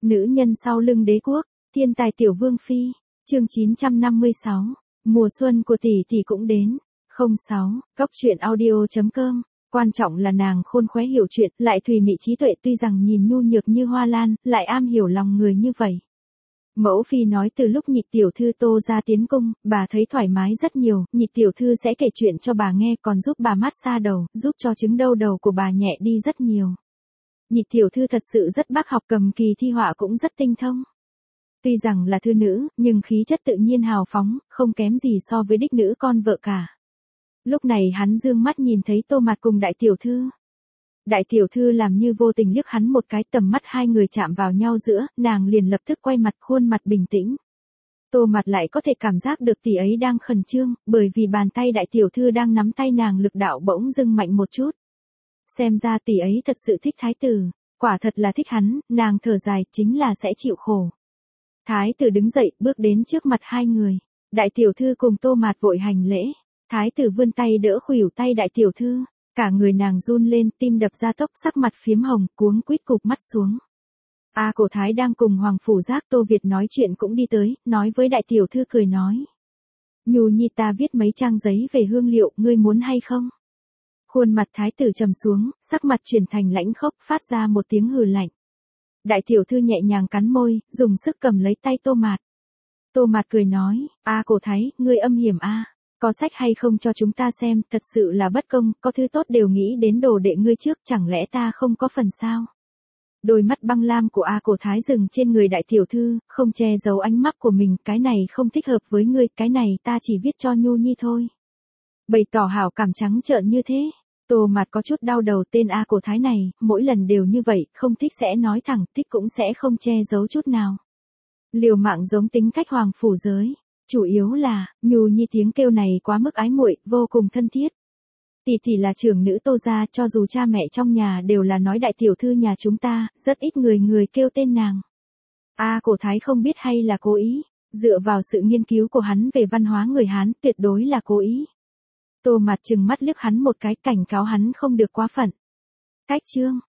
Nữ nhân sau lưng đế quốc, thiên tài tiểu vương phi, chương 956, mùa xuân của tỷ tỷ cũng đến. 06, cốc truyện audio.com, quan trọng là nàng khôn khéo hiểu chuyện, lại thùy mị trí tuệ, tuy rằng nhìn nhu nhược như hoa lan, lại am hiểu lòng người như vậy. Mẫu phi nói từ lúc nhị tiểu thư Tô ra tiến cung, bà thấy thoải mái rất nhiều, nhị tiểu thư sẽ kể chuyện cho bà nghe, còn giúp bà massage đầu, giúp cho chứng đau đầu của bà nhẹ đi rất nhiều. Nhị tiểu thư thật sự rất bác học, cầm kỳ thi họa cũng rất tinh thông. Tuy rằng là thư nữ, nhưng khí chất tự nhiên hào phóng, không kém gì so với đích nữ con vợ cả. Lúc này hắn dương mắt nhìn thấy Tô Mạt cùng đại tiểu thư. Đại tiểu thư làm như vô tình liếc hắn một cái, tầm mắt hai người chạm vào nhau giữa, nàng liền lập tức quay mặt, khuôn mặt bình tĩnh. Tô Mạt lại có thể cảm giác được tỷ ấy đang khẩn trương, bởi vì bàn tay đại tiểu thư đang nắm tay nàng lực đạo bỗng dưng mạnh một chút. Xem ra tỷ ấy thật sự thích thái tử, quả thật là thích hắn, nàng thở dài, chính là sẽ chịu khổ. Thái tử đứng dậy, bước đến trước mặt hai người. Đại tiểu thư cùng Tô Mạt vội hành lễ. Thái tử vươn tay đỡ khuỷu tay đại tiểu thư. Cả người nàng run lên, tim đập ra tốc, sắc mặt phiếm hồng, cuống quýt cụp mắt xuống. Cổ thái đang cùng Hoàng Phủ Giác Tô Việt nói chuyện cũng đi tới, nói với đại tiểu thư cười nói. Nhu nhi ta viết mấy trang giấy về hương liệu, ngươi muốn hay không? Khuôn mặt thái tử trầm xuống, sắc mặt chuyển thành lãnh khốc, phát ra một tiếng hừ lạnh. Đại tiểu thư nhẹ nhàng cắn môi, dùng sức cầm lấy tay Tô Mạt. Tô Mạt cười nói, cổ thái, ngươi âm hiểm có sách hay không cho chúng ta xem, thật sự là bất công, có thứ tốt đều nghĩ đến đồ đệ ngươi trước, chẳng lẽ ta không có phần sao? Đôi mắt băng lam của cổ thái dừng trên người đại tiểu thư, không che giấu ánh mắt của mình, cái này không thích hợp với ngươi, cái này ta chỉ viết cho Nhu nhi thôi. Bày tỏ hảo cảm trắng trợn như thế. Tô Mạt có chút đau đầu, tên cổ thái này, mỗi lần đều như vậy, không thích sẽ nói thẳng, thích cũng sẽ không che giấu chút nào. Liều mạng giống tính cách Hoàng Phủ giới. Chủ yếu là, Nhu nhi tiếng kêu này quá mức ái muội, vô cùng thân thiết. Tỷ tỷ là trưởng nữ Tô gia, cho dù cha mẹ trong nhà đều là nói đại tiểu thư nhà chúng ta, rất ít người kêu tên nàng. Cổ thái không biết hay là cố ý, dựa vào sự nghiên cứu của hắn về văn hóa người Hán, tuyệt đối là cố ý. Tô Mạt trừng mắt liếc hắn một cái, cảnh cáo hắn không được quá phận. Cách chương,